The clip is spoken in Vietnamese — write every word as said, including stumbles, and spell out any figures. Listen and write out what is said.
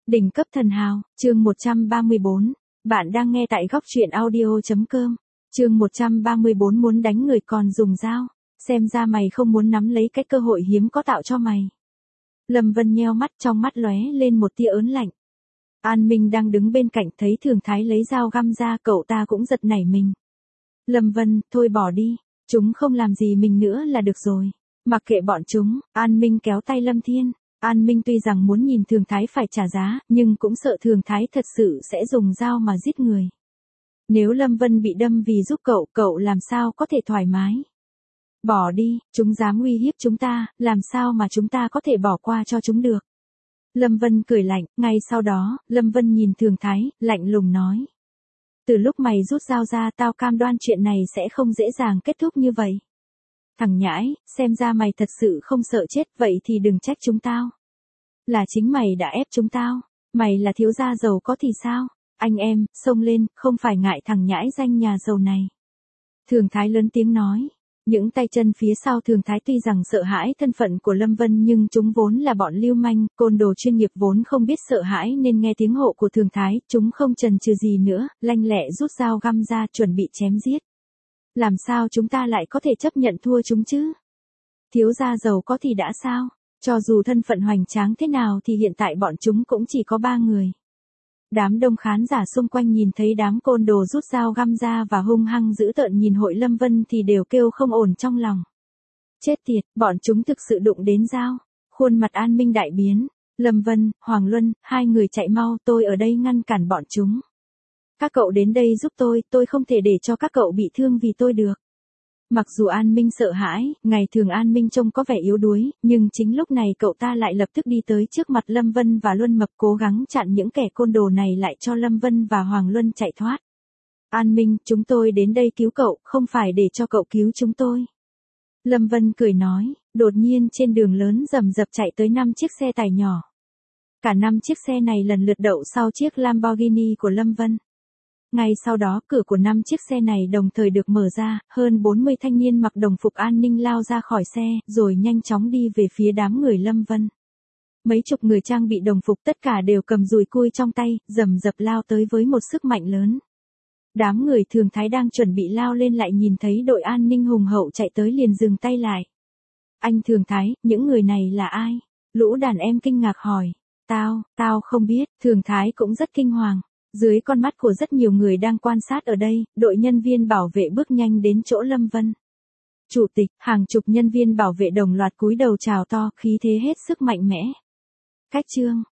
Đỉnh cấp thần hào, chương một trăm ba mươi bốn. Bạn đang nghe tại góc truyện audio chấm com. Chương một trăm ba mươi bốn muốn đánh người còn dùng dao. Xem ra mày không muốn nắm lấy cái cơ hội hiếm có tạo cho mày. Lâm Vân nheo mắt, trong mắt lóe lên một tia ớn lạnh. An Minh đang đứng bên cạnh thấy Thường Thái lấy dao găm ra, cậu ta cũng giật nảy mình. Lâm Vân, thôi bỏ đi, chúng không làm gì mình nữa là được rồi. Mặc kệ bọn chúng, An Minh kéo tay Lâm Thiên. An Minh tuy rằng muốn nhìn Thường Thái phải trả giá, nhưng cũng sợ Thường Thái thật sự sẽ dùng dao mà giết người. Nếu Lâm Vân bị đâm vì giúp cậu, cậu làm sao có thể thoải mái. Bỏ đi, chúng dám uy hiếp chúng ta, làm sao mà chúng ta có thể bỏ qua cho chúng được. Lâm Vân cười lạnh, ngay sau đó, Lâm Vân nhìn Thường Thái, lạnh lùng nói. Từ lúc mày rút dao ra, tao cam đoan chuyện này sẽ không dễ dàng kết thúc như vậy. Thằng nhãi, xem ra mày thật sự không sợ chết, vậy thì đừng trách chúng tao. Là chính mày đã ép chúng tao, mày là thiếu gia giàu có thì sao? Anh em, xông lên, không phải ngại thằng nhãi danh nhà giàu này. Thường Thái lớn tiếng nói. Những tay chân phía sau Thường Thái tuy rằng sợ hãi thân phận của Lâm Vân nhưng chúng vốn là bọn lưu manh, côn đồ chuyên nghiệp vốn không biết sợ hãi nên nghe tiếng hộ của Thường Thái, chúng không chần chừ gì nữa, lanh lẹ rút dao găm ra chuẩn bị chém giết. Làm sao chúng ta lại có thể chấp nhận thua chúng chứ? Thiếu gia giàu có thì đã sao? Cho dù thân phận hoành tráng thế nào thì hiện tại bọn chúng cũng chỉ có ba người. Đám đông khán giả xung quanh nhìn thấy đám côn đồ rút dao găm ra và hung hăng dữ tợn nhìn hội Lâm Vân thì đều kêu không ổn trong lòng. Chết tiệt, bọn chúng thực sự đụng đến dao. Khuôn mặt An Minh đại biến. Lâm Vân, Hoàng Luân, hai người chạy mau, tôi ở đây ngăn cản bọn chúng. Các cậu đến đây giúp tôi, tôi không thể để cho các cậu bị thương vì tôi được. Mặc dù An Minh sợ hãi, ngày thường An Minh trông có vẻ yếu đuối, nhưng chính lúc này cậu ta lại lập tức đi tới trước mặt Lâm Vân và Luân Mập cố gắng chặn những kẻ côn đồ này lại cho Lâm Vân và Hoàng Luân chạy thoát. An Minh, chúng tôi đến đây cứu cậu, không phải để cho cậu cứu chúng tôi. Lâm Vân cười nói, đột nhiên trên đường lớn rầm rập chạy tới năm chiếc xe tải nhỏ. Cả năm chiếc xe này lần lượt đậu sau chiếc Lamborghini của Lâm Vân. Ngay sau đó, cửa của năm chiếc xe này đồng thời được mở ra, hơn bốn mươi thanh niên mặc đồng phục an ninh lao ra khỏi xe, rồi nhanh chóng đi về phía đám người Lâm Vân. Mấy chục người trang bị đồng phục tất cả đều cầm dùi cui trong tay, rầm rập lao tới với một sức mạnh lớn. Đám người Thường Thái đang chuẩn bị lao lên lại nhìn thấy đội an ninh hùng hậu chạy tới liền dừng tay lại. Anh Thường Thái, những người này là ai? Lũ đàn em kinh ngạc hỏi. Tao, tao không biết, Thường Thái cũng rất kinh hoàng. Dưới con mắt của rất nhiều người đang quan sát ở đây, đội nhân viên bảo vệ bước nhanh đến chỗ Lâm Vân. Chủ tịch, hàng chục nhân viên bảo vệ đồng loạt cúi đầu chào to, khí thế hết sức mạnh mẽ. Cách chương,